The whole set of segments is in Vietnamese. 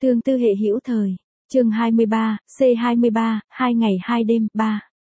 Tương tư hệ hữu thời. Chương 23, C23, 2 ngày 2 đêm, 3.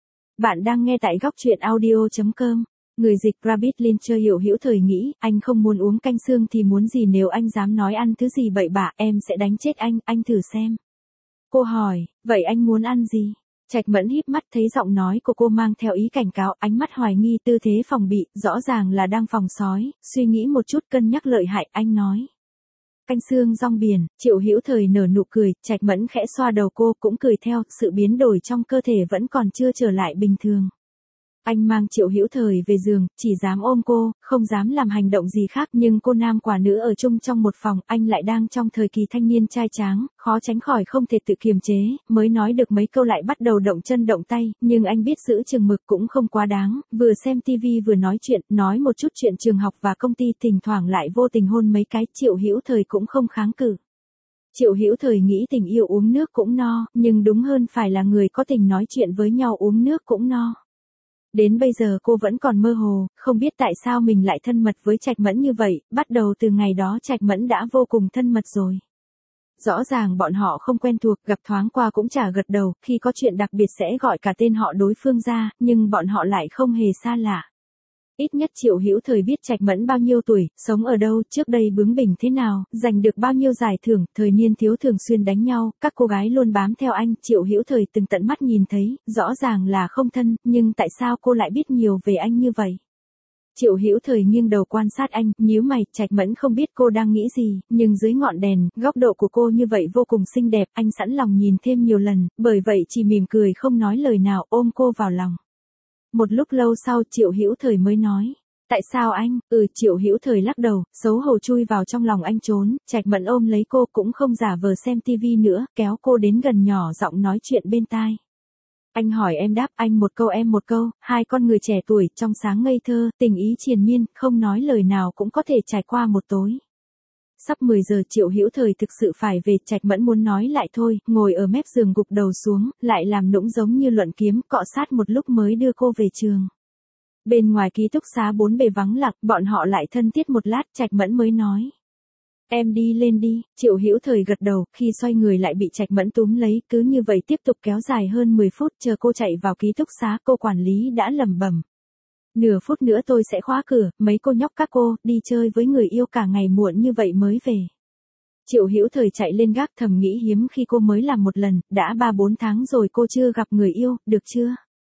Bạn đang nghe tại góc truyện audio.com. Người dịch Rabbit Lincher hiểu hữu thời nghĩ, anh không muốn uống canh xương thì muốn gì, nếu anh dám nói ăn thứ gì bậy bạ, em sẽ đánh chết anh thử xem. Cô hỏi, vậy anh muốn ăn gì? Trạch Mẫn híp mắt, thấy giọng nói của cô mang theo ý cảnh cáo, ánh mắt hoài nghi, tư thế phòng bị, rõ ràng là đang phòng sói, suy nghĩ một chút cân nhắc lợi hại, anh nói. Canh xương rong biển. Triệu Hữu Thời nở nụ cười, Trạch Mẫn khẽ xoa đầu cô cũng cười theo, sự biến đổi trong cơ thể vẫn còn chưa trở lại bình thường. Anh mang Triệu Hữu Thời về giường, chỉ dám ôm cô, không dám làm hành động gì khác, nhưng cô nam quả nữ ở chung trong một phòng, anh lại đang trong thời kỳ thanh niên trai tráng, khó tránh khỏi không thể tự kiềm chế, mới nói được mấy câu lại bắt đầu động chân động tay, nhưng anh biết giữ chừng mực cũng không quá đáng, vừa xem tivi vừa nói chuyện, nói một chút chuyện trường học và công ty, thỉnh thoảng lại vô tình hôn mấy cái, Triệu Hữu Thời cũng không kháng cự. Triệu Hữu Thời nghĩ tình yêu uống nước cũng no, nhưng đúng hơn phải là người có tình nói chuyện với nhau uống nước cũng no. Đến bây giờ cô vẫn còn mơ hồ, không biết tại sao mình lại thân mật với Trạch Mẫn như vậy, bắt đầu từ ngày đó Trạch Mẫn đã vô cùng thân mật rồi. Rõ ràng bọn họ không quen thuộc, gặp thoáng qua cũng chả gật đầu, khi có chuyện đặc biệt sẽ gọi cả tên họ đối phương ra, nhưng bọn họ lại không hề xa lạ. Ít nhất Triệu Hữu Thời biết Trạch Mẫn bao nhiêu tuổi, sống ở đâu, trước đây bướng bỉnh thế nào, giành được bao nhiêu giải thưởng, thời niên thiếu thường xuyên đánh nhau, các cô gái luôn bám theo anh, Triệu Hữu Thời từng tận mắt nhìn thấy, rõ ràng là không thân, nhưng tại sao cô lại biết nhiều về anh như vậy? Triệu Hữu Thời nghiêng đầu quan sát anh, nhíu mày, Trạch Mẫn không biết cô đang nghĩ gì, nhưng dưới ngọn đèn, góc độ của cô như vậy vô cùng xinh đẹp, anh sẵn lòng nhìn thêm nhiều lần, bởi vậy chỉ mỉm cười không nói lời nào, ôm cô vào lòng. Một lúc lâu sau Triệu Hữu Thời mới nói, tại sao anh? Triệu Hữu Thời lắc đầu, xấu hổ chui vào trong lòng anh trốn, Trạch Mẫn ôm lấy cô cũng không giả vờ xem tivi nữa, kéo cô đến gần nhỏ giọng nói chuyện bên tai. Anh hỏi em đáp, anh một câu em một câu, hai con người trẻ tuổi, trong sáng ngây thơ, tình ý triền miên, không nói lời nào cũng có thể trải qua một tối. Sắp 10 giờ Triệu Hữu Thời thực sự phải về, Trạch Mẫn muốn nói lại thôi, ngồi ở mép giường gục đầu xuống, lại làm nũng giống như luận kiếm, cọ sát một lúc mới đưa cô về trường. Bên ngoài ký túc xá bốn bề vắng lặng, bọn họ lại thân thiết một lát, Trạch Mẫn mới nói. Em đi lên đi, Triệu Hữu Thời gật đầu, khi xoay người lại bị Trạch Mẫn túm lấy, cứ như vậy tiếp tục kéo dài hơn 10 phút, chờ cô chạy vào ký túc xá, cô quản lý đã lẩm bẩm. Nửa phút nữa tôi sẽ khóa cửa, mấy cô nhóc các cô, đi chơi với người yêu cả ngày muộn như vậy mới về. Triệu Hữu Thời chạy lên gác thầm nghĩ hiếm khi cô mới làm một lần, đã 3-4 tháng rồi cô chưa gặp người yêu, được chưa?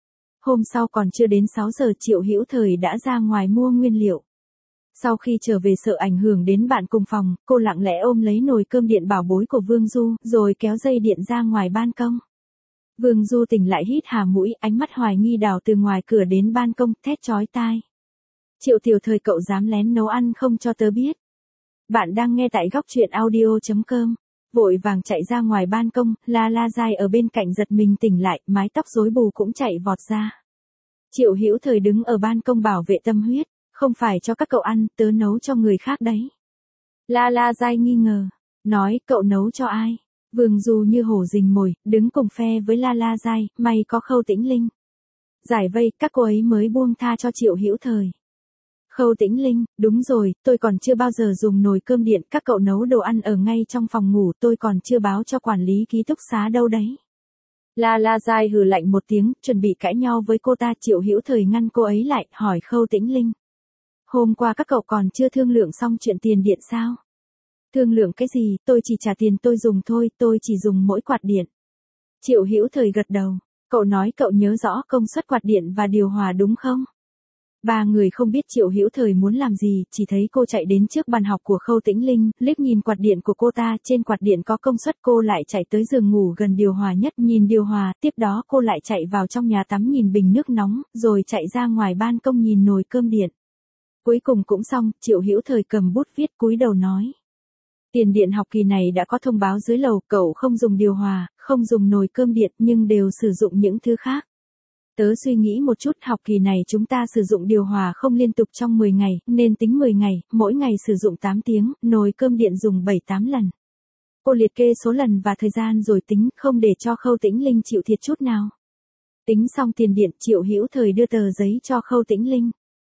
Hôm sau còn chưa đến 6 giờ Triệu Hữu Thời đã ra ngoài mua nguyên liệu. Sau khi trở về sợ ảnh hưởng đến bạn cùng phòng, cô lặng lẽ ôm lấy nồi cơm điện bảo bối của Vương Du, rồi kéo dây điện ra ngoài ban công. Vương Du tỉnh lại hít hà mũi, ánh mắt hoài nghi đảo từ ngoài cửa đến ban công, thét chói tai. Triệu Tiểu Thời, cậu dám lén nấu ăn không cho tớ biết. Bạn đang nghe tại góc truyện audio.com. Vội vàng chạy ra ngoài ban công, La La Giai ở bên cạnh giật mình tỉnh lại, mái tóc rối bù cũng chạy vọt ra. Triệu Hữu Thời đứng ở ban công bảo vệ tâm huyết, không phải cho các cậu ăn, tớ nấu cho người khác đấy. La La Giai nghi ngờ, nói cậu nấu cho ai? Vương Du như hổ rình mồi, đứng cùng phe với La La Giai, may có Khâu Tĩnh Linh. Giải vây, các cô ấy mới buông tha cho Triệu Hữu Thời. Khâu Tĩnh Linh, đúng rồi, tôi còn chưa bao giờ dùng nồi cơm điện, các cậu nấu đồ ăn ở ngay trong phòng ngủ, tôi còn chưa báo cho quản lý ký túc xá đâu đấy. La La Giai hừ lạnh một tiếng, chuẩn bị cãi nhau với cô ta. Triệu Hữu Thời ngăn cô ấy lại, hỏi Khâu Tĩnh Linh. Hôm qua các cậu còn chưa thương lượng xong chuyện tiền điện sao? Thương lượng cái gì, tôi chỉ trả tiền tôi dùng thôi, tôi chỉ dùng mỗi quạt điện. Triệu Hữu Thời gật đầu, cậu nói cậu nhớ rõ công suất quạt điện và điều hòa đúng không? Ba người không biết Triệu Hữu Thời muốn làm gì, chỉ thấy cô chạy đến trước bàn học của Khâu Tĩnh Linh, liếc nhìn quạt điện của cô ta, trên quạt điện có công suất, cô lại chạy tới giường ngủ gần điều hòa nhất, nhìn điều hòa, tiếp đó cô lại chạy vào trong nhà tắm nhìn bình nước nóng, rồi chạy ra ngoài ban công nhìn nồi cơm điện. Cuối cùng cũng xong, Triệu Hữu Thời cầm bút viết cúi đầu nói. Tiền điện học kỳ này đã có thông báo dưới lầu, cậu không dùng điều hòa, không dùng nồi cơm điện nhưng đều sử dụng những thứ khác. Tớ suy nghĩ một chút, học kỳ này chúng ta sử dụng điều hòa không liên tục trong 10 ngày, nên tính 10 ngày, mỗi ngày sử dụng 8 tiếng, nồi cơm điện dùng 7-8 lần. Cô liệt kê số lần và thời gian rồi tính, không để cho Khâu Tĩnh Linh chịu thiệt chút nào. Tính xong tiền điện, Triệu Hữu Thời đưa tờ giấy cho Khâu Tĩnh Linh.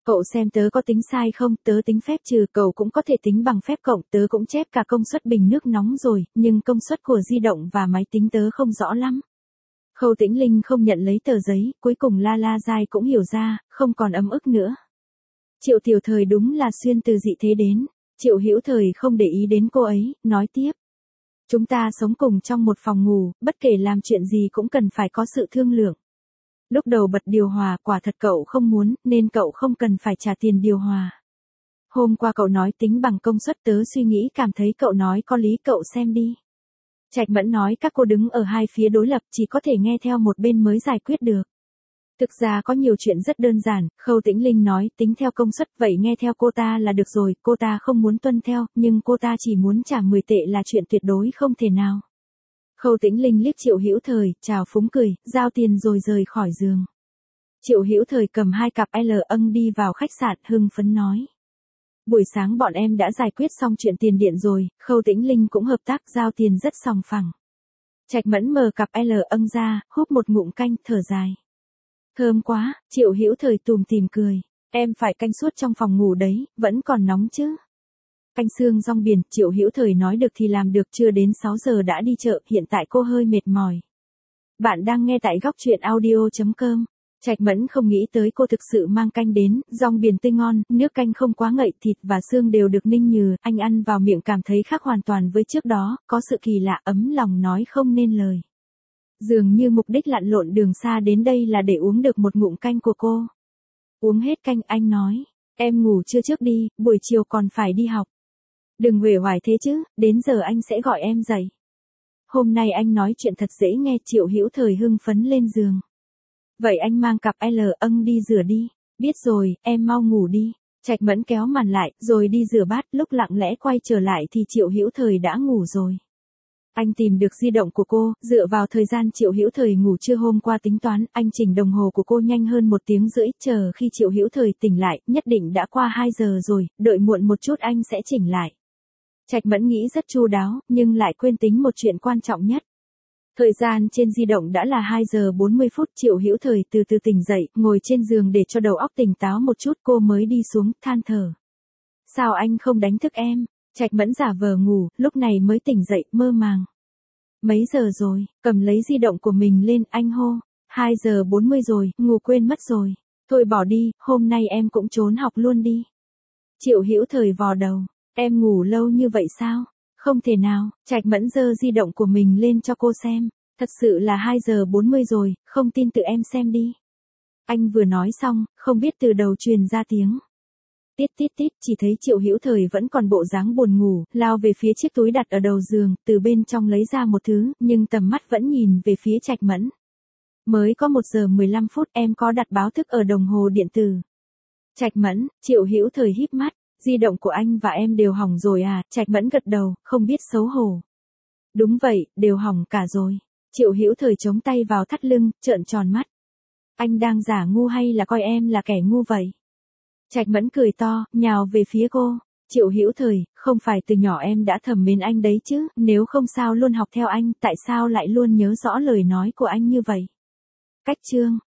Cậu xem tớ có tính sai không, tớ tính phép trừ, cậu cũng có thể tính bằng phép cộng, tớ cũng chép cả công suất bình nước nóng rồi, nhưng công suất của di động và máy tính tớ không rõ lắm. Khâu Tĩnh Linh không nhận lấy tờ giấy, cuối cùng La La Giai cũng hiểu ra, không còn ấm ức nữa. Triệu Tiểu Thời đúng là xuyên từ dị thế đến. Triệu Hữu Thời không để ý đến cô ấy, nói tiếp. Chúng ta sống cùng trong một phòng ngủ, bất kể làm chuyện gì cũng cần phải có sự thương lượng. Lúc đầu bật điều hòa, quả thật cậu không muốn, nên cậu không cần phải trả tiền điều hòa. Hôm qua cậu nói tính bằng công suất, tớ suy nghĩ cảm thấy cậu nói có lý, cậu xem đi. Trạch Mẫn nói các cô đứng ở hai phía đối lập, chỉ có thể nghe theo một bên mới giải quyết được. Thực ra có nhiều chuyện rất đơn giản, Khâu Tĩnh Linh nói tính theo công suất, vậy nghe theo cô ta là được rồi, cô ta không muốn tuân theo, nhưng cô ta chỉ muốn trả 10 tệ là chuyện tuyệt đối không thể nào. Khâu Tĩnh Linh liếc Triệu Hữu Thời, chào phúng cười, giao tiền rồi rời khỏi giường. Triệu Hữu Thời cầm 2 cặp L âng đi vào khách sạn, hưng phấn nói. Buổi sáng bọn em đã giải quyết xong chuyện tiền điện rồi, Khâu Tĩnh Linh cũng hợp tác giao tiền rất sòng phẳng. Trạch Mẫn mở cặp L âng ra, húp một ngụm canh, thở dài. Thơm quá, Triệu Hữu Thời tùm tìm cười. Em phải canh suốt trong phòng ngủ đấy, vẫn còn nóng chứ. Canh xương rong biển, Triệu Hữu Thời nói được thì làm được, chưa đến 6 giờ đã đi chợ, hiện tại cô hơi mệt mỏi. Bạn đang nghe tại góc truyện audio.com. Trạch Mẫn không nghĩ tới cô thực sự mang canh đến, rong biển tươi ngon, nước canh không quá ngậy, thịt và xương đều được ninh nhừ, anh ăn vào miệng cảm thấy khác hoàn toàn với trước đó, có sự kỳ lạ ấm lòng nói không nên lời. Dường như mục đích lặn lộn đường xa đến đây là để uống được một ngụm canh của cô. Uống hết canh, anh nói, em ngủ trưa trước đi, buổi chiều còn phải đi học. Đừng uể oải thế chứ, đến giờ anh sẽ gọi em dậy. Hôm nay anh nói chuyện thật dễ nghe, Triệu Hữu Thời hưng phấn lên giường. Vậy anh mang cặp L âng đi rửa đi. Biết rồi, em mau ngủ đi. Trạch Mẫn kéo màn lại, rồi đi rửa bát, lúc lặng lẽ quay trở lại thì Triệu Hữu Thời đã ngủ rồi. Anh tìm được di động của cô, dựa vào thời gian Triệu Hữu Thời ngủ trưa hôm qua tính toán, anh chỉnh đồng hồ của cô nhanh hơn 1 tiếng rưỡi, chờ khi Triệu Hữu Thời tỉnh lại, nhất định đã qua 2 giờ rồi, đợi muộn một chút anh sẽ chỉnh lại. Trạch Mẫn nghĩ rất chu đáo, nhưng lại quên tính một chuyện quan trọng nhất. Thời gian trên di động đã là 2 giờ 40 phút, Triệu Hữu Thời từ từ tỉnh dậy, ngồi trên giường để cho đầu óc tỉnh táo một chút, cô mới đi xuống, than thở. Sao anh không đánh thức em? Trạch Mẫn giả vờ ngủ, lúc này mới tỉnh dậy, mơ màng. Mấy giờ rồi, cầm lấy di động của mình lên, anh hô. 2 giờ 40 rồi, ngủ quên mất rồi. Thôi bỏ đi, hôm nay em cũng trốn học luôn đi. Triệu Hữu Thời vò đầu, em ngủ lâu như vậy sao? Không thể nào, Trạch Mẫn giơ di động của mình lên cho cô xem. Thật sự là 2 giờ 40 rồi, không tin tự em xem đi. Anh vừa nói xong, không biết từ đầu truyền ra tiếng. Tít tít tít, chỉ thấy Triệu Hữu Thời vẫn còn bộ dáng buồn ngủ, lao về phía chiếc túi đặt ở đầu giường, từ bên trong lấy ra một thứ, nhưng tầm mắt vẫn nhìn về phía Trạch Mẫn. Mới có 1 giờ 15 phút, em có đặt báo thức ở đồng hồ điện tử. Trạch Mẫn, Triệu Hữu Thời híp mắt, di động của anh và em đều hỏng rồi à? Trạch Mẫn gật đầu, không biết xấu hổ. Đúng vậy, đều hỏng cả rồi. Triệu Hữu Thời chống tay vào thắt lưng, trợn tròn mắt. Anh đang giả ngu hay là coi em là kẻ ngu vậy? Trạch Mẫn cười to, nhào về phía cô. Triệu Hữu Thời, không phải từ nhỏ em đã thầm mến anh đấy chứ, nếu không sao luôn học theo anh, tại sao lại luôn nhớ rõ lời nói của anh như vậy? Cách chương.